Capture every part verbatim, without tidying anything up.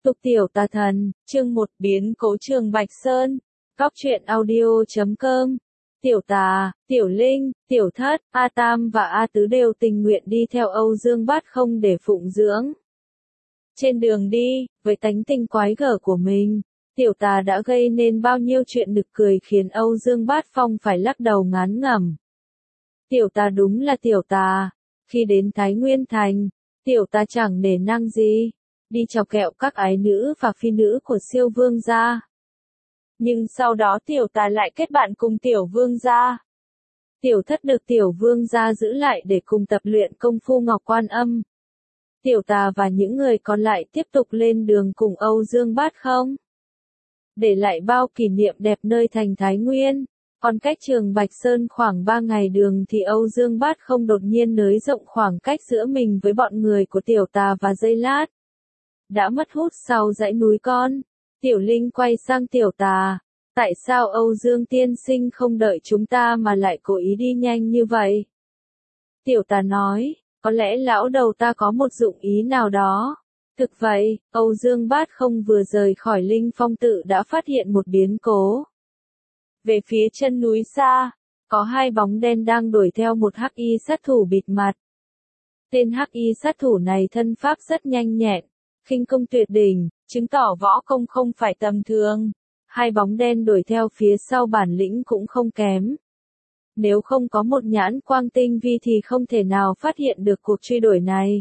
Tục tiểu tà thần, chương một biến cố Trường Bạch Sơn, góc truyện audio chấm com. Tiểu tà, tiểu linh, tiểu thất, A Tam và A Tứ đều tình nguyện đi theo Âu Dương Bát không để phụng dưỡng. Trên đường đi, với tánh tình quái gở của mình, tiểu tà đã gây nên bao nhiêu chuyện nực cười khiến Âu Dương Bát Phong phải lắc đầu ngán ngẩm. Tiểu tà đúng là tiểu tà, khi đến Thái Nguyên Thành, tiểu tà chẳng nể nang gì, đi chọc kẹo các ái nữ và phi nữ của siêu vương gia. Nhưng sau đó tiểu tà lại kết bạn cùng tiểu vương gia. Tiểu thất được tiểu vương gia giữ lại để cùng tập luyện công phu Ngọc Quan Âm. Tiểu tà và những người còn lại tiếp tục lên đường cùng Âu Dương Bát không. Để lại bao kỷ niệm đẹp nơi thành Thái Nguyên. Còn cách Trường Bạch Sơn khoảng ba ngày đường thì Âu Dương Bát không đột nhiên nới rộng khoảng cách giữa mình với bọn người của tiểu tà và Dây Lát. Đã mất hút sau dãy núi con, tiểu linh quay sang tiểu tà. Tại sao Âu Dương tiên sinh không đợi chúng ta mà lại cố ý đi nhanh như vậy? Tiểu tà nói, có lẽ lão đầu ta có một dụng ý nào đó. Thực vậy, Âu Dương Bát không vừa rời khỏi Linh Phong tự đã phát hiện một biến cố. Về phía chân núi xa, có hai bóng đen đang đuổi theo một hắc y sát thủ bịt mặt. Tên hắc y sát thủ này thân pháp rất nhanh nhẹn, khinh công tuyệt đỉnh, chứng tỏ võ công không phải tầm thường. Hai bóng đen đuổi theo phía sau bản lĩnh cũng không kém. Nếu không có một nhãn quang tinh vi thì không thể nào phát hiện được cuộc truy đuổi này.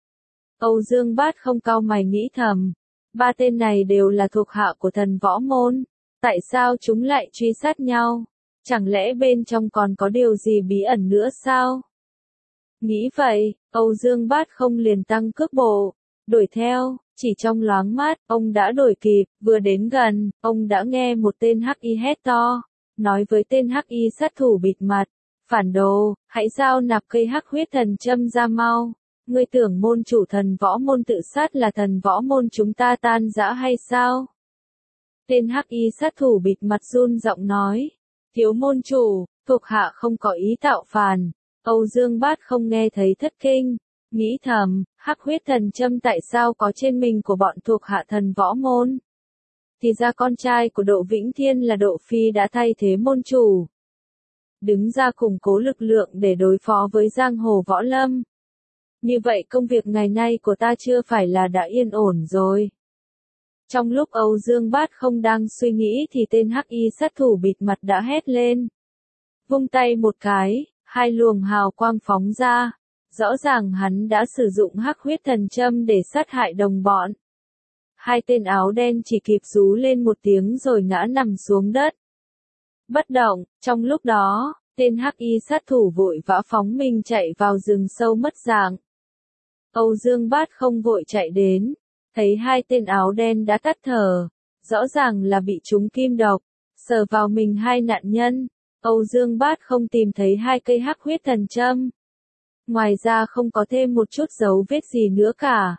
Âu Dương Bát không cau mày nghĩ thầm, ba tên này đều là thuộc hạ của thần võ môn, tại sao chúng lại truy sát nhau? Chẳng lẽ bên trong còn có điều gì bí ẩn nữa sao? Nghĩ vậy, Âu Dương Bát không liền tăng cước bộ, đuổi theo. Chỉ trong loáng mát, ông đã đuổi kịp, vừa đến gần, ông đã nghe một tên hắc y hét to, nói với tên hắc y sát thủ bịt mặt, phản đồ, hãy giao nạp cây hắc huyết thần châm ra mau, ngươi tưởng môn chủ thần võ môn tự sát là thần võ môn chúng ta tan rã hay sao? Tên hắc y sát thủ bịt mặt run giọng nói, thiếu môn chủ, thuộc hạ không có ý tạo phản. Âu Dương Bát không nghe thấy thất kinh. Nghĩ thầm, hắc huyết thần châm tại sao có trên mình của bọn thuộc hạ thần võ môn? Thì ra con trai của Độ Vĩnh Thiên là Độ Phi đã thay thế môn chủ. Đứng ra củng cố lực lượng để đối phó với giang hồ võ lâm. Như vậy công việc ngày nay của ta chưa phải là đã yên ổn rồi. Trong lúc Âu Dương Bát không đang suy nghĩ thì tên hắc y sát thủ bịt mặt đã hét lên. Vung tay một cái, hai luồng hào quang phóng ra. Rõ ràng hắn đã sử dụng hắc huyết thần châm để sát hại đồng bọn. Hai tên áo đen chỉ kịp rú lên một tiếng rồi ngã nằm xuống đất. Bất động, trong lúc đó, tên hắc y sát thủ vội vã phóng mình chạy vào rừng sâu mất dạng. Âu Dương Bát không vội chạy đến, thấy hai tên áo đen đã tắt thở, rõ ràng là bị trúng kim độc, sờ vào mình hai nạn nhân. Âu Dương Bát không tìm thấy hai cây hắc huyết thần châm. Ngoài ra không có thêm một chút dấu vết gì nữa cả.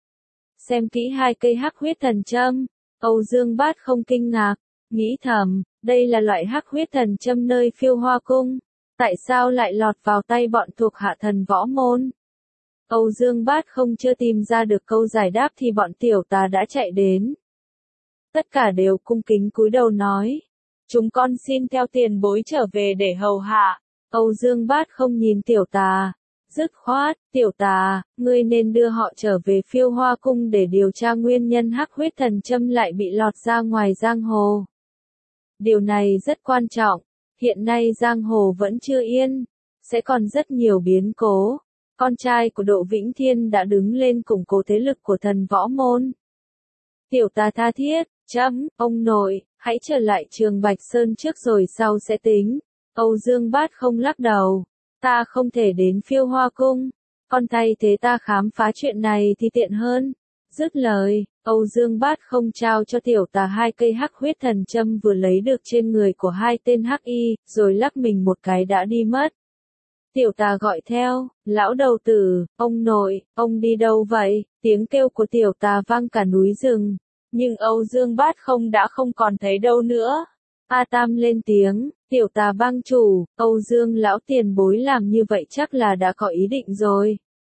Xem kỹ hai cây hắc huyết thần châm, Âu Dương Bát không kinh ngạc, nghĩ thầm, đây là loại hắc huyết thần châm nơi Phiêu Hoa Cung, tại sao lại lọt vào tay bọn thuộc hạ thần võ môn? Âu Dương Bát không chưa tìm ra được câu giải đáp thì bọn tiểu tà đã chạy đến. Tất cả đều cung kính cúi đầu nói, chúng con xin theo tiền bối trở về để hầu hạ. Âu Dương Bát không nhìn tiểu tà. Dứt khoát, tiểu tà, ngươi nên đưa họ trở về Phiêu Hoa Cung để điều tra nguyên nhân hắc huyết thần châm lại bị lọt ra ngoài giang hồ. Điều này rất quan trọng, hiện nay giang hồ vẫn chưa yên, sẽ còn rất nhiều biến cố. Con trai của Độ Vĩnh Thiên đã đứng lên củng cố thế lực của thần võ môn. Tiểu tà tha thiết, chấm, ông nội, hãy trở lại Trường Bạch Sơn trước rồi sau sẽ tính. Âu Dương Bát không lắc đầu. Ta không thể đến Phiêu Hoa Cung, con thay thế ta khám phá chuyện này thì tiện hơn. Dứt lời, Âu Dương Bát không trao cho tiểu tà hai cây hắc huyết thần châm vừa lấy được trên người của hai tên hắc y, rồi lắc mình một cái đã đi mất. Tiểu tà gọi theo, lão đầu tử, ông nội, ông đi đâu vậy? Tiếng kêu của tiểu tà vang cả núi rừng, nhưng Âu Dương Bát không đã không còn thấy đâu nữa. A Tam lên tiếng, tiểu tà bang chủ, Âu Dương lão tiền bối làm như vậy chắc là đã có ý định rồi.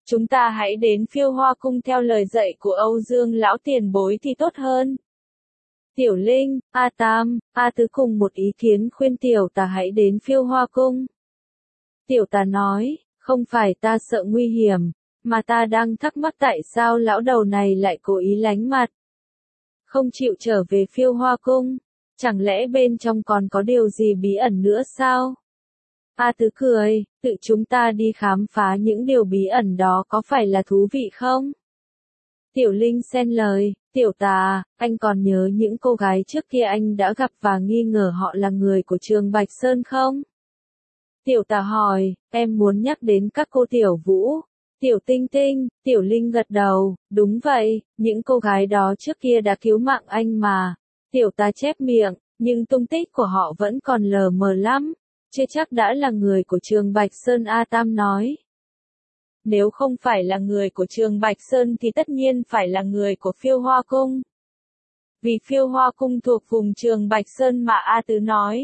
chúng ta hãy đến Phiêu Hoa Cung theo lời dạy của Âu Dương lão tiền bối thì tốt hơn. Tiểu Linh, A Tam, A Tứ cùng một ý kiến khuyên Tiểu Tà hãy đến Phiêu Hoa Cung. Tiểu Tà nói, không phải ta sợ nguy hiểm, mà ta đang thắc mắc tại sao lão đầu này lại cố ý lánh mặt. Không chịu trở về Phiêu Hoa Cung, chẳng lẽ bên trong còn có điều gì bí ẩn nữa sao? A Tứ cười, tự chúng ta đi khám phá những điều bí ẩn đó có phải là thú vị không? Tiểu Linh xen lời, Tiểu Tà, anh còn nhớ những cô gái trước kia anh đã gặp và nghi ngờ họ là người của trường Bạch Sơn không? Tiểu Tà hỏi, em muốn nhắc đến các cô Tiểu Vũ, Tiểu Tinh Tinh, Tiểu Linh gật đầu, đúng vậy, những cô gái đó trước kia đã cứu mạng anh mà. Tiểu Tà chép miệng, nhưng tung tích của họ vẫn còn lờ mờ lắm, chưa chắc đã là người của trường Bạch Sơn. A Tam nói. Nếu không phải là người của trường Bạch Sơn thì tất nhiên phải là người của Phiêu Hoa Cung. Vì Phiêu Hoa Cung thuộc vùng trường Bạch Sơn mà A Tứ nói.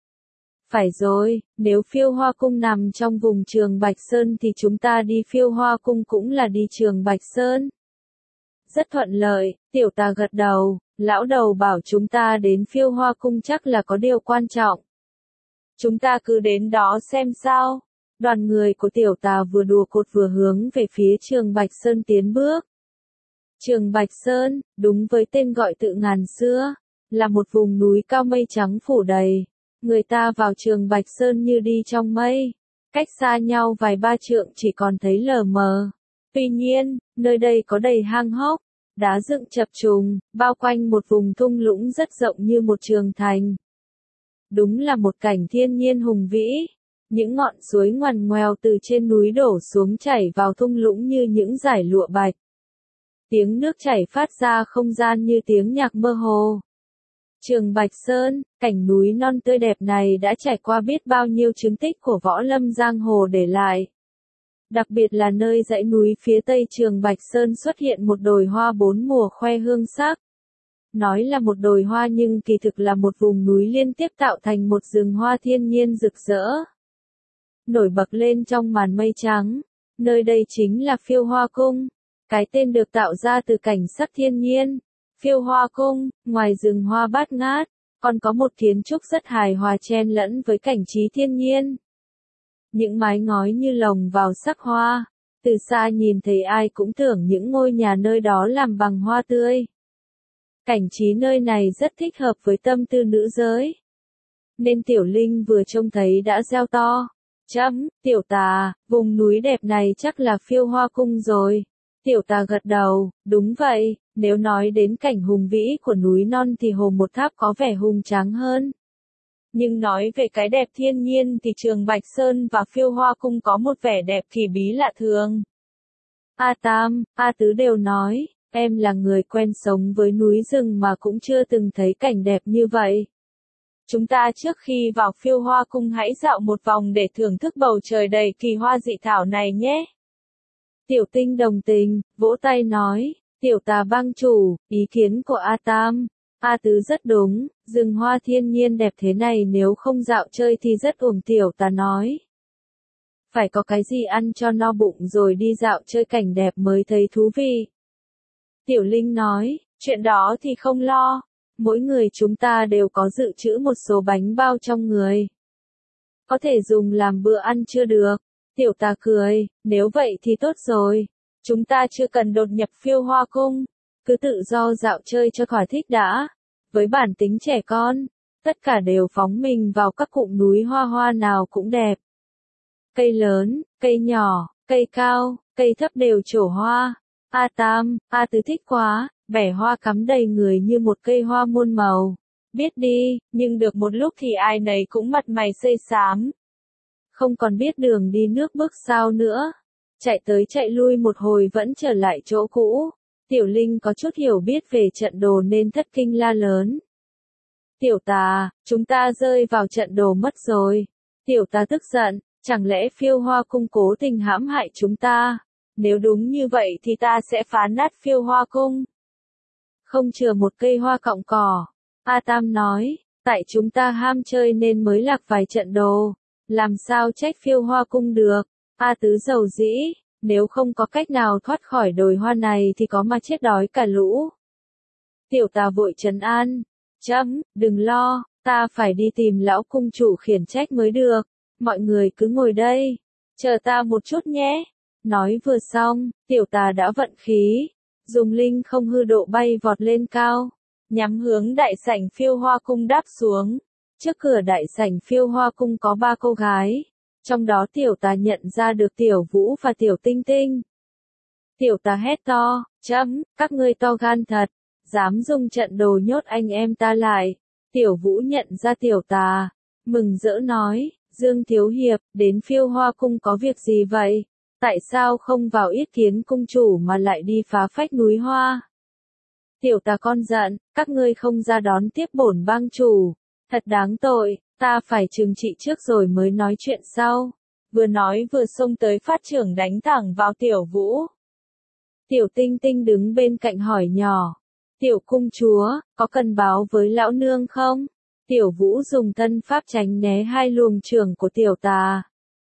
Phải rồi, nếu Phiêu Hoa Cung nằm trong vùng trường Bạch Sơn thì chúng ta đi Phiêu Hoa Cung cũng là đi trường Bạch Sơn. Rất thuận lợi, Tiểu Tà gật đầu, lão đầu bảo chúng ta đến Phiêu Hoa Cung chắc là có điều quan trọng. Chúng ta cứ đến đó xem sao. Đoàn người của Tiểu Tà vừa đùa cột vừa hướng về phía trường Bạch Sơn tiến bước. Trường Bạch Sơn, đúng với tên gọi tự ngàn xưa, là một vùng núi cao mây trắng phủ đầy. Người ta vào trường Bạch Sơn như đi trong mây, cách xa nhau vài ba trượng chỉ còn thấy lờ mờ. Tuy nhiên, nơi đây có đầy hang hốc, đá dựng chập trùng, bao quanh một vùng thung lũng rất rộng như một trường thành. Đúng là một cảnh thiên nhiên hùng vĩ. Những ngọn suối ngoằn ngoèo từ trên núi đổ xuống chảy vào thung lũng như những dải lụa bạch. Tiếng nước chảy phát ra không gian như tiếng nhạc mơ hồ. Trường Bạch Sơn, cảnh núi non tươi đẹp này đã trải qua biết bao nhiêu chứng tích của võ lâm giang hồ để lại. Đặc biệt là nơi dãy núi phía tây trường Bạch Sơn xuất hiện một đồi hoa bốn mùa khoe hương sắc. Nói là một đồi hoa nhưng kỳ thực là một vùng núi liên tiếp tạo thành một rừng hoa thiên nhiên rực rỡ. Nổi bật lên trong màn mây trắng. Nơi đây chính là Phiêu Hoa Cung. Cái tên được tạo ra từ cảnh sắc thiên nhiên. Phiêu Hoa Cung, ngoài rừng hoa bát ngát, còn có một kiến trúc rất hài hòa chen lẫn với cảnh trí thiên nhiên. Những mái ngói như lồng vào sắc hoa. Từ xa nhìn thấy ai cũng tưởng những ngôi nhà nơi đó làm bằng hoa tươi. Cảnh trí nơi này rất thích hợp với tâm tư nữ giới. Nên Tiểu Linh vừa trông thấy đã reo to. Chấm, Tiểu Tà, vùng núi đẹp này chắc là Phiêu Hoa Cung rồi. Tiểu Tà gật đầu, đúng vậy, nếu nói đến cảnh hùng vĩ của núi non thì Hồ Một Tháp có vẻ hùng tráng hơn. Nhưng nói về cái đẹp thiên nhiên thì trường Bạch Sơn và Phiêu Hoa Cung có một vẻ đẹp kỳ bí lạ thường. A Tam, A Tứ đều nói, em là người quen sống với núi rừng mà cũng chưa từng thấy cảnh đẹp như vậy. Chúng ta trước khi vào Phiêu Hoa Cung hãy dạo một vòng để thưởng thức bầu trời đầy kỳ hoa dị thảo này nhé. Tiểu Tinh đồng tình, vỗ tay nói, Tiểu Tà bang chủ, ý kiến của A Tam, A Tứ rất đúng, rừng hoa thiên nhiên đẹp thế này nếu không dạo chơi thì rất uổng. Tiểu Tà nói. Phải có cái gì ăn cho no bụng rồi đi dạo chơi cảnh đẹp mới thấy thú vị. Tiểu Linh nói, chuyện đó thì không lo. Mỗi người chúng ta đều có dự trữ một số bánh bao trong người. Có thể dùng làm bữa ăn chưa được. Tiểu Tà cười, nếu vậy thì tốt rồi. Chúng ta chưa cần đột nhập Phiêu Hoa Cung. Cứ tự do dạo chơi cho thỏa thích đã. Với bản tính trẻ con, tất cả đều phóng mình vào các cụm núi hoa hoa nào cũng đẹp. Cây lớn, cây nhỏ, cây cao, cây thấp đều trổ hoa. A Tam, A Tứ thích quá. Bẻ hoa cắm đầy người như một cây hoa muôn màu. Biết đi, nhưng được một lúc thì ai nấy cũng mặt mày xây xám. Không còn biết đường đi nước bước sao nữa. Chạy tới chạy lui một hồi vẫn trở lại chỗ cũ. Tiểu Linh có chút hiểu biết về trận đồ nên thất kinh la lớn. Tiểu Tà, chúng ta rơi vào trận đồ mất rồi. Tiểu Tà tức giận, chẳng lẽ Phiêu Hoa Cung cố tình hãm hại chúng ta? Nếu đúng như vậy thì ta sẽ phá nát Phiêu Hoa Cung. Không chừa một cây hoa cọng cỏ. A Tam nói, tại chúng ta ham chơi nên mới lạc vài trận đồ. Làm sao trách Phiêu Hoa Cung được. A Tứ giàu dĩ, nếu không có cách nào thoát khỏi đồi hoa này thì có mà chết đói cả lũ. Tiểu tà vội trấn an, chấm, đừng lo, ta phải đi tìm lão cung chủ khiển trách mới được, mọi người cứ ngồi đây, chờ ta một chút nhé. Nói vừa xong, tiểu tà đã vận khí, dùng linh không hư độ bay vọt lên cao, nhắm hướng đại sảnh Phiêu Hoa cung đáp xuống. Trước cửa đại sảnh Phiêu Hoa cung có ba cô gái, trong đó tiểu tà nhận ra được tiểu vũ và tiểu tinh tinh. Tiểu tà hét to, chấm, các ngươi to gan thật, dám dùng trận đồ nhốt anh em ta lại. Tiểu vũ nhận ra tiểu tà, mừng rỡ nói, Dương Thiếu Hiệp, đến Phiêu Hoa cung có việc gì vậy? Tại sao không vào yết kiến cung chủ mà lại đi phá phách núi hoa? Tiểu tà con giận, các ngươi không ra đón tiếp bổn bang chủ, thật đáng tội, ta phải trừng trị trước rồi mới nói chuyện sau. Vừa nói vừa xông tới phát trưởng đánh thẳng vào tiểu vũ. Tiểu tinh tinh đứng bên cạnh hỏi nhỏ, tiểu cung chúa, có cần báo với lão nương không? Tiểu vũ dùng thân pháp tránh né hai luồng trưởng của tiểu tà.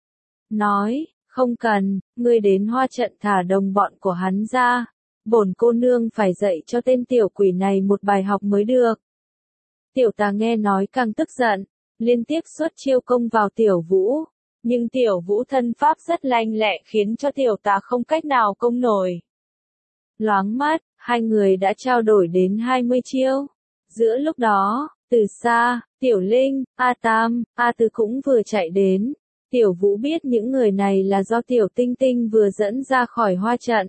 Nói, không cần, ngươi đến hoa trận thả đồng bọn của hắn ra. Bổn cô nương phải dạy cho tên tiểu quỷ này một bài học mới được. Tiểu tà nghe nói càng tức giận, liên tiếp xuất chiêu công vào tiểu vũ. Nhưng tiểu vũ thân pháp rất lanh lẹ khiến cho tiểu tà không cách nào công nổi. Loáng mắt, hai người đã trao đổi đến hai mươi chiêu. Giữa lúc đó, từ xa, tiểu linh, A Tam, A Tứ cũng vừa chạy đến. Tiểu vũ biết những người này là do tiểu tinh tinh vừa dẫn ra khỏi hoa trận.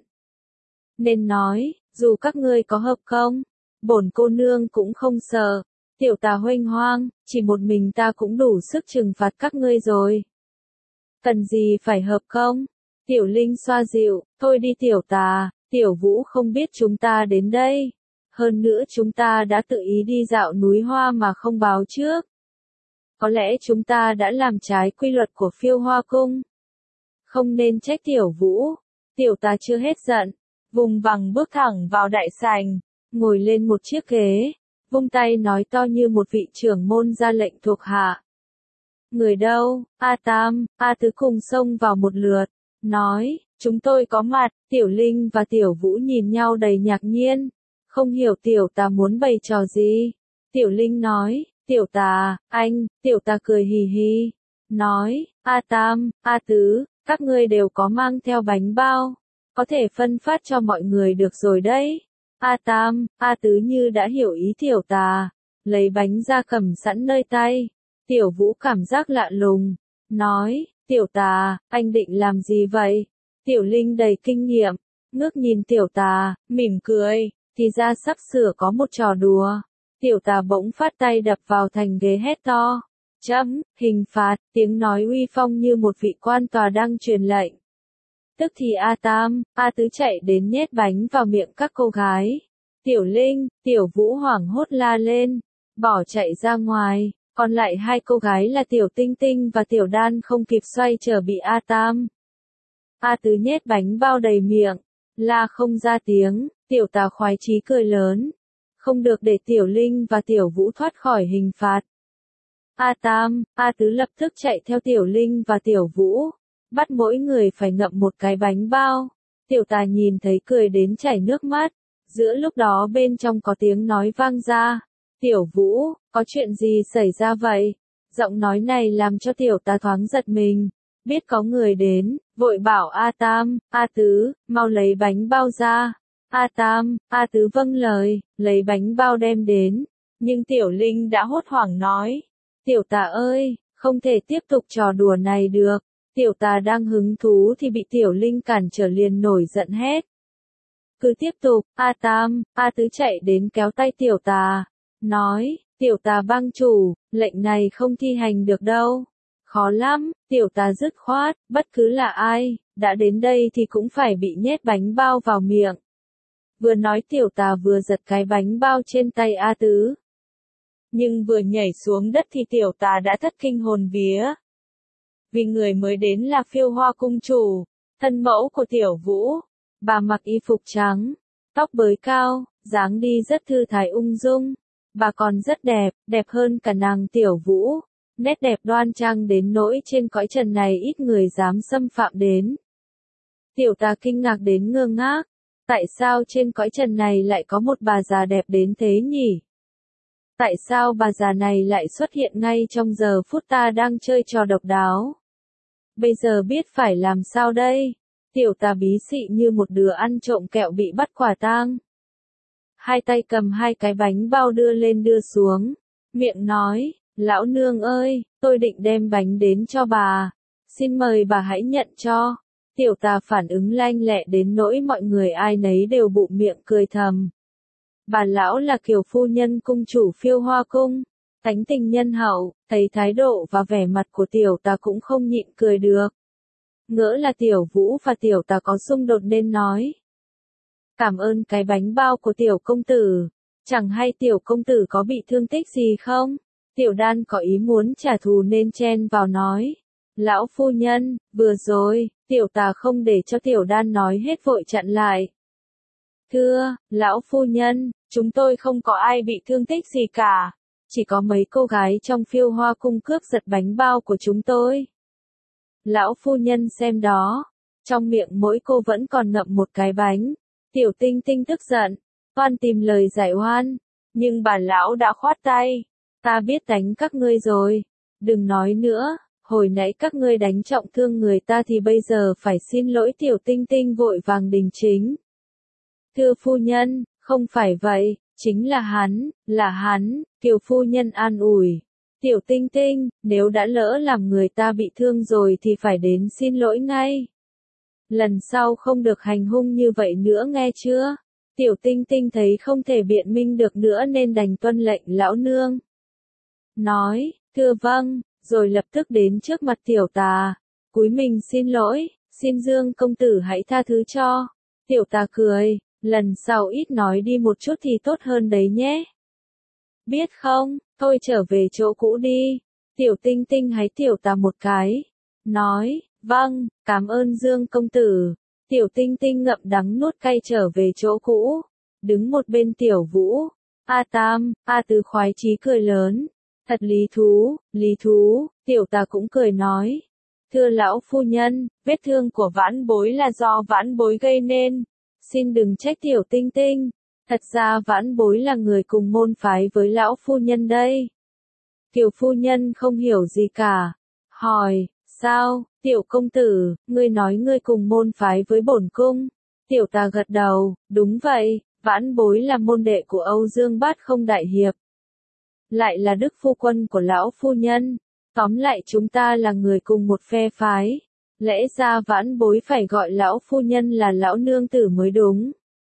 Nên nói, dù các ngươi có hợp không, bổn cô nương cũng không sợ. Tiểu tà huênh hoang, chỉ một mình ta cũng đủ sức trừng phạt các ngươi rồi. Cần gì phải hợp không? Tiểu linh xoa dịu, thôi đi tiểu tà, tiểu vũ không biết chúng ta đến đây. Hơn nữa chúng ta đã tự ý đi dạo núi hoa mà không báo trước. Có lẽ chúng ta đã làm trái quy luật của Phiêu Hoa cung. Không nên trách tiểu vũ. Tiểu tà chưa hết giận, vùng vằng bước thẳng vào đại sảnh, ngồi lên một chiếc ghế, vung tay nói to như một vị trưởng môn ra lệnh thuộc hạ. Người đâu? A Tam, A Tứ cùng xông vào một lượt, nói, chúng tôi có mặt. Tiểu linh và tiểu vũ nhìn nhau đầy ngạc nhiên, không hiểu tiểu tà muốn bày trò gì. Tiểu linh nói, tiểu tà, anh. Tiểu tà cười hì hì, nói, A Tam, A Tứ, các ngươi đều có mang theo bánh bao, có thể phân phát cho mọi người được rồi đấy. A Tam, A Tứ như đã hiểu ý tiểu tà, lấy bánh ra cầm sẵn nơi tay. Tiểu vũ cảm giác lạ lùng, nói, tiểu tà, anh định làm gì vậy? Tiểu linh đầy kinh nghiệm, ngước nhìn tiểu tà, mỉm cười, thì ra sắp sửa có một trò đùa. Tiểu tà bỗng phát tay đập vào thành ghế hét to, chấm, hình phạt, tiếng nói uy phong như một vị quan tòa đang truyền lệnh. Tức thì A Tam, A Tứ chạy đến nhét bánh vào miệng các cô gái. Tiểu linh, tiểu vũ hoảng hốt la lên, bỏ chạy ra ngoài. Còn lại hai cô gái là tiểu tinh tinh và tiểu đan không kịp xoay trở bị A Tam, A Tứ nhét bánh bao đầy miệng, la không ra tiếng. Tiểu tà khoái chí cười lớn, không được để tiểu linh và tiểu vũ thoát khỏi hình phạt. A Tam, A Tứ lập tức chạy theo tiểu linh và tiểu vũ, bắt mỗi người phải ngậm một cái bánh bao. Tiểu tà nhìn thấy cười đến chảy nước mắt. Giữa lúc đó bên trong có tiếng nói vang ra, tiểu vũ, có chuyện gì xảy ra vậy? Giọng nói này làm cho tiểu tà thoáng giật mình, biết có người đến, vội bảo A Tam, A Tứ, mau lấy bánh bao ra. A Tam, A Tứ vâng lời, lấy bánh bao đem đến, nhưng tiểu linh đã hốt hoảng nói, tiểu tà ơi, không thể tiếp tục trò đùa này được. Tiểu tà đang hứng thú thì bị tiểu linh cản trở liền nổi giận hét. Cứ tiếp tục. A Tam, A Tứ chạy đến kéo tay tiểu tà, nói, tiểu tà bang chủ, lệnh này không thi hành được đâu. Khó lắm. Tiểu tà dứt khoát, bất cứ là ai, đã đến đây thì cũng phải bị nhét bánh bao vào miệng. Vừa nói tiểu tà vừa giật cái bánh bao trên tay A Tứ. Nhưng vừa nhảy xuống đất thì tiểu tà đã thất kinh hồn vía. Vì người mới đến là Phiêu Hoa cung chủ, thân mẫu của tiểu vũ. Bà mặc y phục trắng, tóc bới cao, dáng đi rất thư thái ung dung. Bà còn rất đẹp, đẹp hơn cả nàng tiểu vũ. Nét đẹp đoan trang đến nỗi trên cõi trần này ít người dám xâm phạm đến. Tiểu tà kinh ngạc đến ngơ ngác. Tại sao trên cõi trần này lại có một bà già đẹp đến thế nhỉ? Tại sao bà già này lại xuất hiện ngay trong giờ phút ta đang chơi trò độc đáo? Bây giờ biết phải làm sao đây? Tiểu tà bí xị như một đứa ăn trộm kẹo bị bắt quả tang. Hai tay cầm hai cái bánh bao đưa lên đưa xuống. Miệng nói, lão nương ơi, tôi định đem bánh đến cho bà. Xin mời bà hãy nhận cho. Tiểu tà phản ứng lanh lẹ đến nỗi mọi người ai nấy đều bụm miệng cười thầm. Bà lão là Kiều phu nhân cung chủ Phiêu Hoa cung, tánh tình nhân hậu, thấy thái độ và vẻ mặt của tiểu tà cũng không nhịn cười được. Ngỡ là tiểu vũ và tiểu tà có xung đột nên nói. Cảm ơn cái bánh bao của tiểu công tử, chẳng hay tiểu công tử có bị thương tích gì không? Tiểu đan có ý muốn trả thù nên chen vào nói. Lão phu nhân, vừa rồi, tiểu tà không để cho tiểu đan nói hết vội chặn lại. Thưa, lão phu nhân, chúng tôi không có ai bị thương tích gì cả. Chỉ có mấy cô gái trong Phiêu Hoa cung cướp giật bánh bao của chúng tôi. Lão phu nhân xem đó, trong miệng mỗi cô vẫn còn ngậm một cái bánh. Tiểu tinh tinh tức giận, oan tìm lời giải oan. Nhưng bà lão đã khoát tay. Ta biết đánh các ngươi rồi. Đừng nói nữa, hồi nãy các ngươi đánh trọng thương người ta thì bây giờ phải xin lỗi tiểu tinh tinh vội vàng đính chính. Thưa phu nhân, không phải vậy, chính là hắn, là hắn, Kiều phu nhân an ủi. Tiểu tinh tinh, nếu đã lỡ làm người ta bị thương rồi thì phải đến xin lỗi ngay. Lần sau không được hành hung như vậy nữa nghe chưa? Tiểu tinh tinh thấy không thể biện minh được nữa nên đành tuân lệnh lão nương. Nói, thưa vâng, rồi lập tức đến trước mặt tiểu tà. Cúi mình xin lỗi, xin Dương công tử hãy tha thứ cho. Tiểu tà cười, lần sau ít nói đi một chút thì tốt hơn đấy nhé. Biết không, thôi trở về chỗ cũ đi. Tiểu tinh tinh hãy tiểu tà một cái. Nói, vâng, cảm ơn Dương công tử. Tiểu tinh tinh ngậm đắng nuốt cay trở về chỗ cũ. Đứng một bên tiểu vũ. A Tam, A Tứ khoái chí cười lớn. Thật lý thú, lý thú, tiểu tà cũng cười nói. Thưa lão phu nhân, vết thương của vãn bối là do vãn bối gây nên. Xin đừng trách tiểu tinh tinh. Thật ra vãn bối là người cùng môn phái với lão phu nhân đây. Kiều phu nhân không hiểu gì cả. Hỏi, sao, tiểu công tử, ngươi nói ngươi cùng môn phái với bổn cung. Tiểu tà gật đầu, đúng vậy, vãn bối là môn đệ của Âu Dương Bát Không đại hiệp. Lại là đức phu quân của lão phu nhân. Tóm lại chúng ta là người cùng một phe phái. Lẽ ra vãn bối phải gọi lão phu nhân là lão nương tử mới đúng.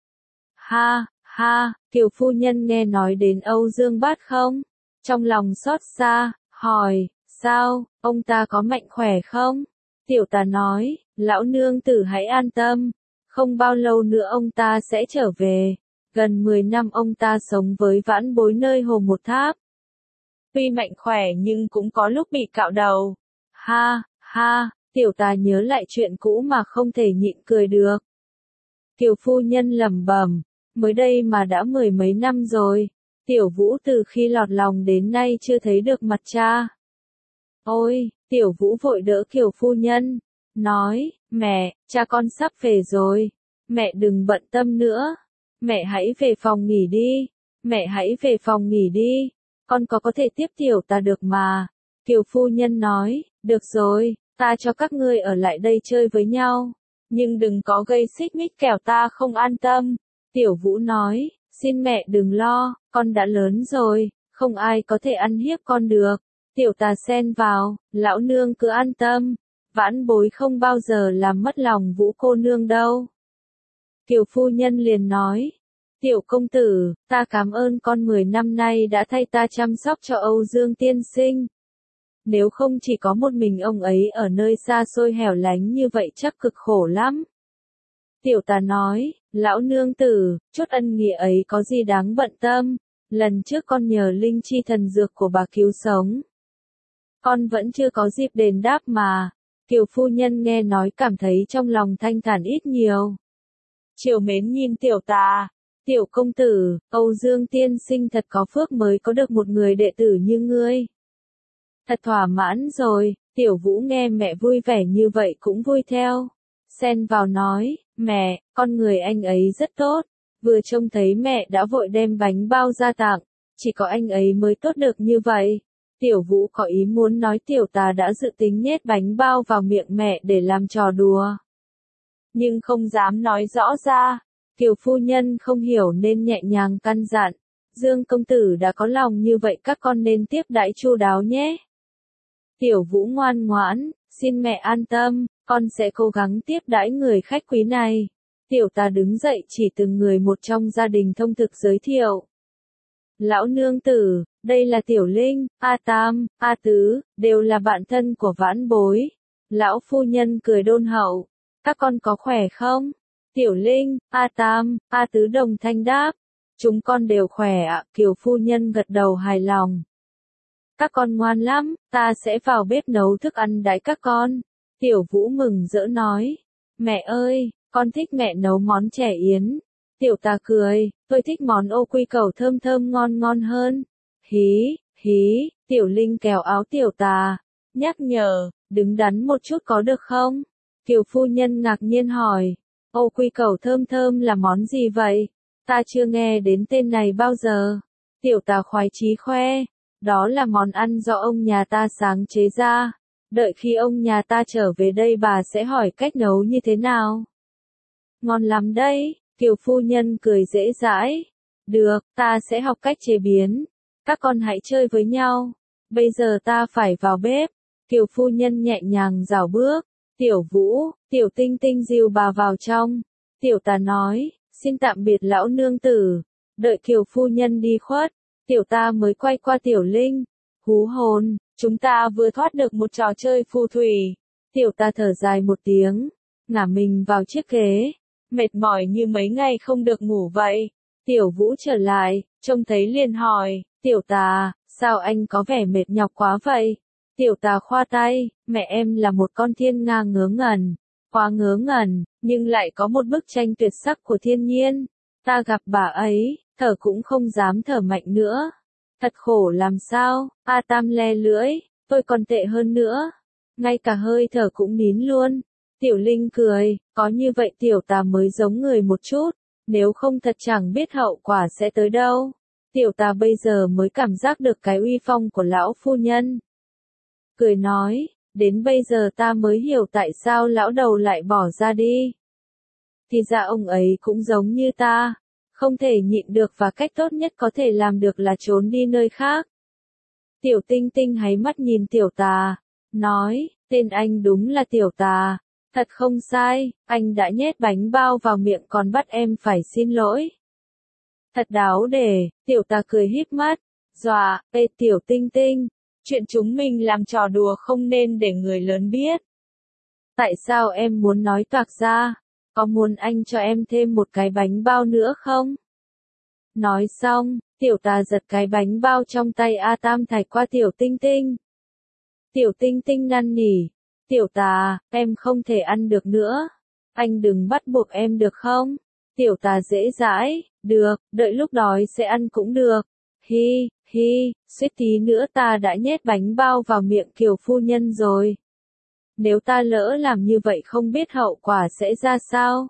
Ha, ha, Kiều phu nhân nghe nói đến Âu Dương Bát Không. Trong lòng xót xa, hỏi, sao, ông ta có mạnh khỏe không? Tiểu tà nói, lão nương tử hãy an tâm. Không bao lâu nữa ông ta sẽ trở về. Gần mười năm ông ta sống với vãn bối nơi Hồ Một Tháp. Tuy mạnh khỏe nhưng cũng có lúc bị cạo đầu. Ha, ha, tiểu tà nhớ lại chuyện cũ mà không thể nhịn cười được. Kiều phu nhân lẩm bẩm, mới đây mà đã mười mấy năm rồi. Tiểu Vũ từ khi lọt lòng đến nay chưa thấy được mặt cha. Ôi, Tiểu Vũ vội đỡ Kiều phu nhân, nói, mẹ, cha con sắp về rồi. Mẹ đừng bận tâm nữa. Mẹ hãy về phòng nghỉ đi. Mẹ hãy về phòng nghỉ đi. Con có có thể tiếp tiểu ta được mà. Kiều phu nhân nói, được rồi, ta cho các ngươi ở lại đây chơi với nhau. Nhưng đừng có gây xích mích kẻo ta không an tâm. Tiểu Vũ nói, xin mẹ đừng lo, con đã lớn rồi, không ai có thể ăn hiếp con được. Tiểu tà xen vào, lão nương cứ an tâm. Vãn bối không bao giờ làm mất lòng Vũ cô nương đâu. Kiều phu nhân liền nói, tiểu công tử, ta cảm ơn con mười năm nay đã thay ta chăm sóc cho Âu Dương tiên sinh. Nếu không chỉ có một mình ông ấy ở nơi xa xôi hẻo lánh như vậy chắc cực khổ lắm. Tiểu tà nói, lão nương tử, chút ân nghĩa ấy có gì đáng bận tâm, lần trước con nhờ linh chi thần dược của bà cứu sống. Con vẫn chưa có dịp đền đáp mà. Kiều phu nhân nghe nói cảm thấy trong lòng thanh thản ít nhiều. Triều mến nhìn tiểu tà, tiểu công tử, Âu Dương tiên sinh thật có phước mới có được một người đệ tử như ngươi. Thật thỏa mãn rồi, tiểu Vũ nghe mẹ vui vẻ như vậy cũng vui theo. xen vào nói, mẹ, con người anh ấy rất tốt. Vừa trông thấy mẹ đã vội đem bánh bao ra tặng, chỉ có anh ấy mới tốt được như vậy. Tiểu Vũ có ý muốn nói tiểu tà đã dự tính nhét bánh bao vào miệng mẹ để làm trò đùa. Nhưng không dám nói rõ ra. Kiều phu nhân không hiểu nên nhẹ nhàng căn dặn. Dương công tử đã có lòng như vậy các con nên tiếp đãi chu đáo nhé. Tiểu Vũ ngoan ngoãn, xin mẹ an tâm, con sẽ cố gắng tiếp đãi người khách quý này. Tiểu tà đứng dậy chỉ từng người một trong gia đình thông thực giới thiệu. Lão nương tử, đây là Tiểu Linh, A Tam, A Tứ, đều là bạn thân của vãn bối. Lão phu nhân cười đôn hậu, các con có khỏe không? Tiểu Linh, A Tam, A Tứ đồng thanh đáp. Chúng con đều khỏe ạ, Kiều phu nhân gật đầu hài lòng. Các con ngoan lắm, ta sẽ vào bếp nấu thức ăn đãi các con. Tiểu Vũ mừng rỡ nói. Mẹ ơi, con thích mẹ nấu món chè yến. Tiểu tà cười, tôi thích món ô quy cẩu thơm thơm ngon ngon hơn. Hí, hí, Tiểu Linh kéo áo tiểu tà. Nhắc nhở, đứng đắn một chút có được không? Kiều phu nhân ngạc nhiên hỏi. Ô quy cẩu thơm thơm là món gì vậy? Ta chưa nghe đến tên này bao giờ. Tiểu tà khoái chí khoe. Đó là món ăn do ông nhà ta sáng chế ra. Đợi khi ông nhà ta trở về đây bà sẽ hỏi cách nấu như thế nào. Ngon lắm đấy, Kiều phu nhân cười dễ dãi. Được, ta sẽ học cách chế biến. Các con hãy chơi với nhau. Bây giờ ta phải vào bếp. Kiều phu nhân nhẹ nhàng rảo bước. Tiểu Vũ, Tiểu Tinh Tinh dìu bà vào trong. Tiểu tà nói, xin tạm biệt lão nương tử. Đợi Kiều phu nhân đi khuất, tiểu ta mới quay qua Tiểu Linh. Hú hồn, chúng ta vừa thoát được một trò chơi phù thủy. Tiểu ta thở dài một tiếng, ngả mình vào chiếc ghế. Mệt mỏi như mấy ngày không được ngủ vậy. Tiểu Vũ trở lại, trông thấy liền hỏi, tiểu tà, sao anh có vẻ mệt nhọc quá vậy? Tiểu tà khoa tay, mẹ em là một con thiên nga ngớ ngẩn, quá ngớ ngẩn, nhưng lại có một bức tranh tuyệt sắc của thiên nhiên. Ta gặp bà ấy, thở cũng không dám thở mạnh nữa. Thật khổ làm sao, A Tam le lưỡi, tôi còn tệ hơn nữa. Ngay cả hơi thở cũng nín luôn. Tiểu Linh cười, có như vậy tiểu tà mới giống người một chút, nếu không thật chẳng biết hậu quả sẽ tới đâu. Tiểu tà bây giờ mới cảm giác được cái uy phong của lão phu nhân. Cười nói, đến bây giờ ta mới hiểu tại sao lão đầu lại bỏ ra đi. Thì ra ông ấy cũng giống như ta, không thể nhịn được và cách tốt nhất có thể làm được là trốn đi nơi khác. Tiểu Tinh Tinh háy mắt nhìn tiểu tà, nói, tên anh đúng là tiểu tà, thật không sai, anh đã nhét bánh bao vào miệng còn bắt em phải xin lỗi. Thật đáo để, tiểu tà cười híp mắt, dọa, ê Tiểu Tinh Tinh, chuyện chúng mình làm trò đùa không nên để người lớn biết. Tại sao em muốn nói toạc ra, có muốn anh cho em thêm một cái bánh bao nữa không? Nói xong, tiểu tà giật cái bánh bao trong tay A Tam thạch qua Tiểu Tinh Tinh. Tiểu Tinh Tinh năn nỉ, tiểu tà, em không thể ăn được nữa. Anh đừng bắt buộc em được không? Tiểu tà dễ dãi, được, đợi lúc đói sẽ ăn cũng được. Hi, hi, suýt tí nữa ta đã nhét bánh bao vào miệng Kiều phu nhân rồi. Nếu ta lỡ làm như vậy không biết hậu quả sẽ ra sao?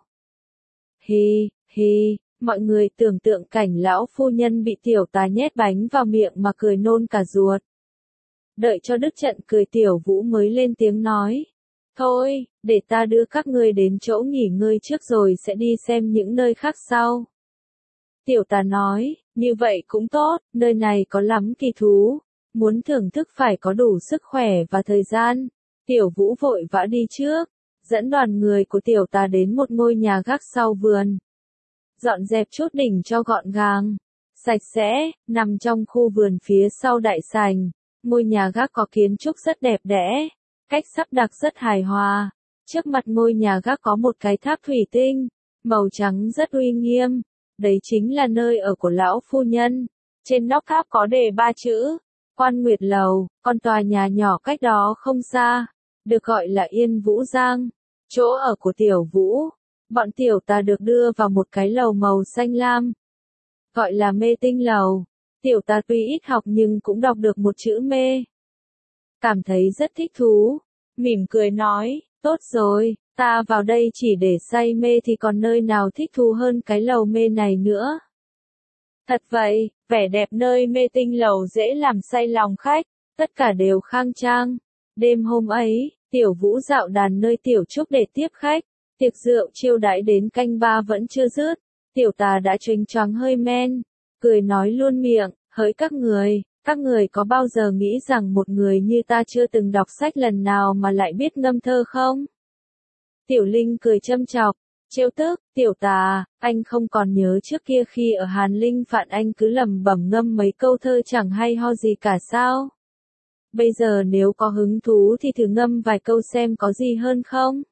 Hi, hi, mọi người tưởng tượng cảnh lão phu nhân bị tiểu tà nhét bánh vào miệng mà cười nôn cả ruột. Đợi cho đứt trận cười Tiểu Vũ mới lên tiếng nói. Thôi, để ta đưa các ngươi đến chỗ nghỉ ngơi trước rồi sẽ đi xem những nơi khác sau. Tiểu tà nói, như vậy cũng tốt, nơi này có lắm kỳ thú. Muốn thưởng thức phải có đủ sức khỏe và thời gian. Tiểu Vũ vội vã đi trước, dẫn đoàn người của tiểu tà đến một ngôi nhà gác sau vườn. Dọn dẹp chút đỉnh cho gọn gàng, sạch sẽ, nằm trong khu vườn phía sau đại sảnh. Ngôi nhà gác có kiến trúc rất đẹp đẽ, cách sắp đặt rất hài hòa. Trước mặt ngôi nhà gác có một cái tháp thủy tinh, màu trắng rất uy nghiêm. Đấy chính là nơi ở của lão phu nhân. Trên nóc tháp có đề ba chữ, Quan Nguyệt Lầu, còn tòa nhà nhỏ cách đó không xa, được gọi là Yên Vũ Giang, chỗ ở của Tiểu Vũ. Bọn tiểu tà được đưa vào một cái lầu màu xanh lam, gọi là Mê Tinh Lầu. Tiểu tà tuy ít học nhưng cũng đọc được một chữ mê. Cảm thấy rất thích thú, mỉm cười nói, tốt rồi, Ta vào đây chỉ để say mê thì còn nơi nào thích thú hơn cái lầu mê này nữa. Thật vậy, vẻ đẹp nơi mê tinh lầu dễ làm say lòng khách, tất cả đều khang trang. Đêm hôm ấy, Tiểu Vũ dạo đàn nơi Tiểu Trúc để tiếp khách, tiệc rượu chiêu đãi đến canh ba vẫn chưa dứt, Tiểu Tà đã choáng choáng hơi men, cười nói luôn miệng, hỡi các người, các người có bao giờ nghĩ rằng một người như ta chưa từng đọc sách lần nào mà lại biết ngâm thơ không? Tiểu Linh cười châm chọc, trêu tức, Tiểu Tà, anh không còn nhớ trước kia khi ở Hàn Linh Phạn anh cứ lẩm bẩm ngâm mấy câu thơ chẳng hay ho gì cả sao? Bây giờ nếu có hứng thú thì thử ngâm vài câu xem có gì hơn không?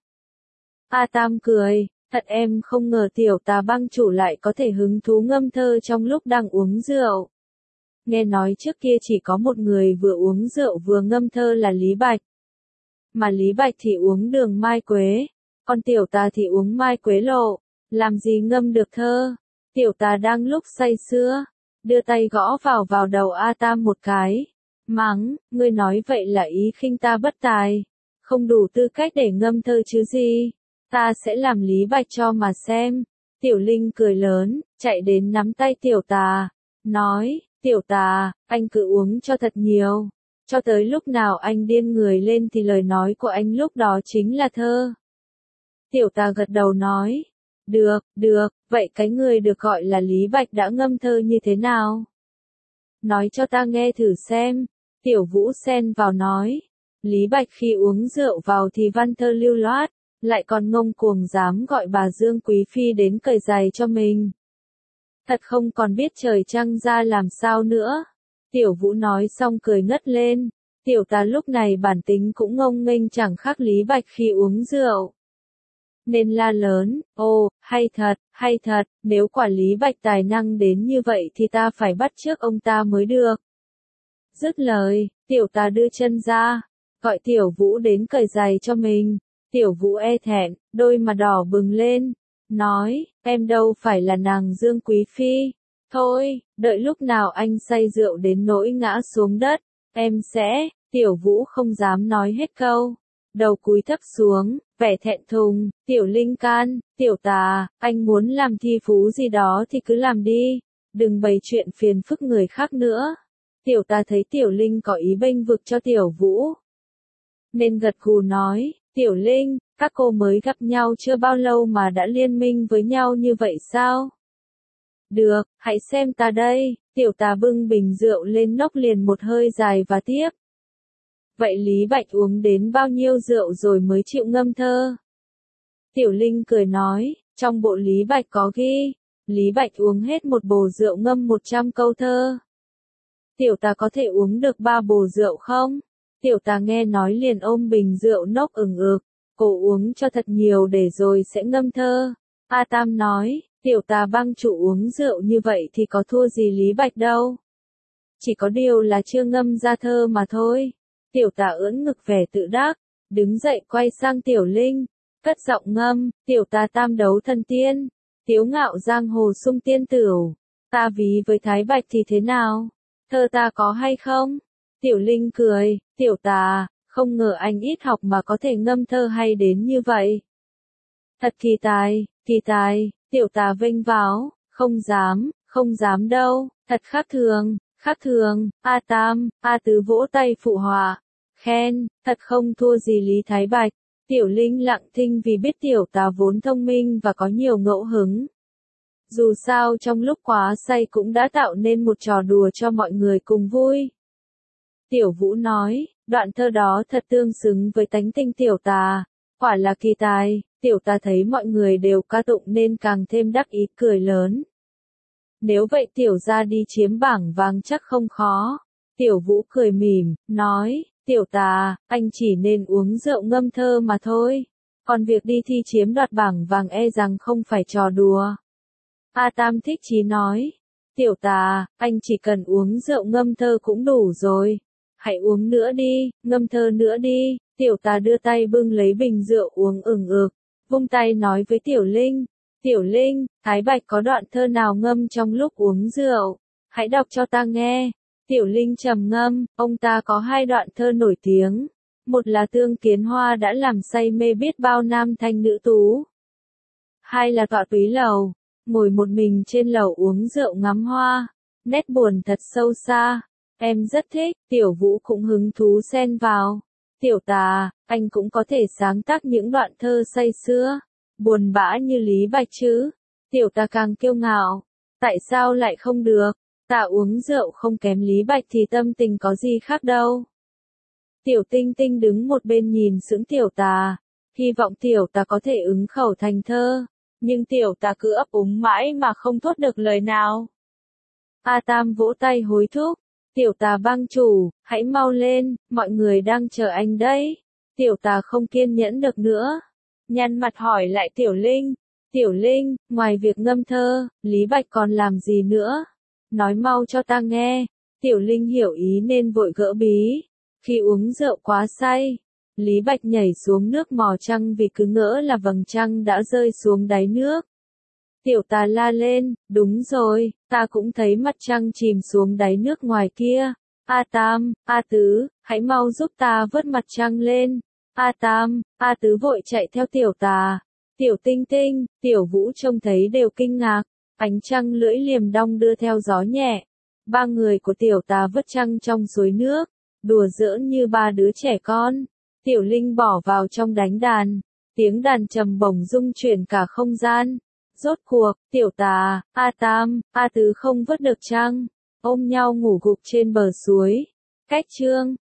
A Tam cười, thật em không ngờ Tiểu Tà bang chủ lại có thể hứng thú ngâm thơ trong lúc đang uống rượu. Nghe nói trước kia chỉ có một người vừa uống rượu vừa ngâm thơ là Lý Bạch. Mà Lý Bạch thì uống đường mai quế, còn Tiểu Tà thì uống mai quế lộ, làm gì ngâm được thơ. Tiểu Tà đang lúc say sưa, đưa tay gõ vào vào đầu A Tam một cái, mắng, ngươi nói vậy là ý khinh ta bất tài, không đủ tư cách để ngâm thơ chứ gì, ta sẽ làm Lý Bạch cho mà xem. Tiểu Linh cười lớn, chạy đến nắm tay Tiểu Tà, nói, Tiểu Tà, anh cứ uống cho thật nhiều, cho tới lúc nào anh điên người lên thì lời nói của anh lúc đó chính là thơ. Tiểu Tà gật đầu nói, được, được, vậy cái người được gọi là Lý Bạch đã ngâm thơ như thế nào? Nói cho ta nghe thử xem. Tiểu Vũ xen vào nói, Lý Bạch khi uống rượu vào thì văn thơ lưu loát, lại còn ngông cuồng dám gọi bà Dương Quý Phi đến cởi giày cho mình. Thật không còn biết trời trăng ra làm sao nữa. Tiểu Vũ nói xong cười ngất lên, Tiểu Tà lúc này bản tính cũng ngông nghênh chẳng khác Lý Bạch khi uống rượu. Nên la lớn, ô, hay thật, hay thật, nếu quả Lý Bạch tài năng đến như vậy thì ta phải bắt chước ông ta mới được. Dứt lời, Tiểu Tà đưa chân ra, gọi Tiểu Vũ đến cởi giày cho mình. Tiểu Vũ e thẹn, đôi mà đỏ bừng lên, nói, em đâu phải là nàng Dương Quý Phi. Thôi, đợi lúc nào anh say rượu đến nỗi ngã xuống đất, em sẽ. Tiểu Vũ không dám nói hết câu, đầu cúi thấp xuống, vẻ thẹn thùng. Tiểu Linh can, Tiểu Tà, anh muốn làm thi phú gì đó thì cứ làm đi, đừng bày chuyện phiền phức người khác nữa. Tiểu Tà thấy Tiểu Linh có ý bênh vực cho Tiểu Vũ, nên gật gù nói, Tiểu Linh, các cô mới gặp nhau chưa bao lâu mà đã liên minh với nhau như vậy sao? Được, hãy xem ta đây. Tiểu Tà bưng bình rượu lên nốc liền một hơi dài và tiếp. Vậy Lý Bạch uống đến bao nhiêu rượu rồi mới chịu ngâm thơ? Tiểu Linh cười nói, trong bộ Lý Bạch có ghi, Lý Bạch uống hết một bồ rượu ngâm một trăm câu thơ. Tiểu Tà có thể uống được ba bồ rượu không? Tiểu Tà nghe nói liền ôm bình rượu nốc ừng ực, cô uống cho thật nhiều để rồi sẽ ngâm thơ. A Tam nói, Tiểu Tà bang chủ uống rượu như vậy thì có thua gì Lý Bạch đâu. Chỉ có điều là chưa ngâm ra thơ mà thôi. Tiểu Tà ưỡn ngực vẻ tự đắc, đứng dậy quay sang Tiểu Linh, cất giọng ngâm, Tiểu Tà tam đấu thần tiên, tiếu ngạo giang hồ sung tiên tửu, ta ví với Thái Bạch thì thế nào? Thơ ta có hay không? Tiểu Linh cười, Tiểu Tà, không ngờ anh ít học mà có thể ngâm thơ hay đến như vậy. Thật kỳ tài, kỳ tài. Tiểu Tà vênh váo, không dám, không dám đâu, thật khác thường, khác thường. A Tam, A Tứ vỗ tay phụ họa, khen, thật không thua gì Lý Thái Bạch. Tiểu Linh lặng thinh vì biết Tiểu Tà vốn thông minh và có nhiều ngẫu hứng. Dù sao trong lúc quá say cũng đã tạo nên một trò đùa cho mọi người cùng vui. Tiểu Vũ nói, đoạn thơ đó thật tương xứng với tánh tình Tiểu Tà, quả là kỳ tài. Tiểu Tà thấy mọi người đều ca tụng nên càng thêm đắc ý cười lớn. Nếu vậy Tiểu gia đi chiếm bảng vàng chắc không khó. Tiểu Vũ cười mỉm, nói, Tiểu Tà, anh chỉ nên uống rượu ngâm thơ mà thôi. Còn việc đi thi chiếm đoạt bảng vàng e rằng không phải trò đùa. A Tam thích chí nói, Tiểu Tà, anh chỉ cần uống rượu ngâm thơ cũng đủ rồi. Hãy uống nữa đi, ngâm thơ nữa đi. Tiểu Tà đưa tay bưng lấy bình rượu uống ừng ực, vung tay nói với Tiểu Linh, Tiểu Linh, Thái Bạch có đoạn thơ nào ngâm trong lúc uống rượu, hãy đọc cho ta nghe. Tiểu Linh trầm ngâm, ông ta có hai đoạn thơ nổi tiếng, Một là Tương Kiến Hoa đã làm say mê biết bao nam thanh nữ tú. Hai là tọa túy lầu, ngồi một mình trên lầu uống rượu ngắm hoa, nét buồn thật sâu xa. Em rất thích, Tiểu Vũ cũng hứng thú xen vào. Tiểu Tà, anh cũng có thể sáng tác những đoạn thơ say sưa, buồn bã như Lý Bạch chứ. Tiểu Tà càng kiêu ngạo. Tại sao lại không được? Ta uống rượu không kém Lý Bạch thì tâm tình có gì khác đâu. Tiểu Tinh Tinh đứng một bên nhìn sững Tiểu Tà, hy vọng Tiểu Tà có thể ứng khẩu thành thơ, nhưng Tiểu Tà cứ ấp úng mãi mà không thốt được lời nào. A Tam vỗ tay hối thúc, Tiểu Tà bang chủ, hãy mau lên, mọi người đang chờ anh đấy. Tiểu Tà không kiên nhẫn được nữa, nhăn mặt hỏi lại Tiểu Linh, Tiểu Linh, ngoài việc ngâm thơ, Lý Bạch còn làm gì nữa? Nói mau cho ta nghe. Tiểu Linh hiểu ý nên vội gỡ bí. Khi uống rượu quá say, Lý Bạch nhảy xuống nước mò trăng vì cứ ngỡ là vầng trăng đã rơi xuống đáy nước. Tiểu Tà la lên, đúng rồi, ta cũng thấy mặt trăng chìm xuống đáy nước ngoài kia. A Tam, A Tứ, hãy mau giúp ta vớt mặt trăng lên. A Tam, A Tứ vội chạy theo Tiểu Tà. Tiểu Tinh Tinh, Tiểu Vũ trông thấy đều kinh ngạc, ánh trăng lưỡi liềm đong đưa theo gió nhẹ. Ba người của Tiểu Tà vớt trăng trong suối nước, đùa giỡn như ba đứa trẻ con. Tiểu Linh bỏ vào trong đánh đàn, tiếng đàn trầm bổng rung chuyển cả không gian. Rốt cuộc, Tiểu Tà, A Tam, A Tứ không vớt được trăng, ôm nhau ngủ gục trên bờ suối. Cách chương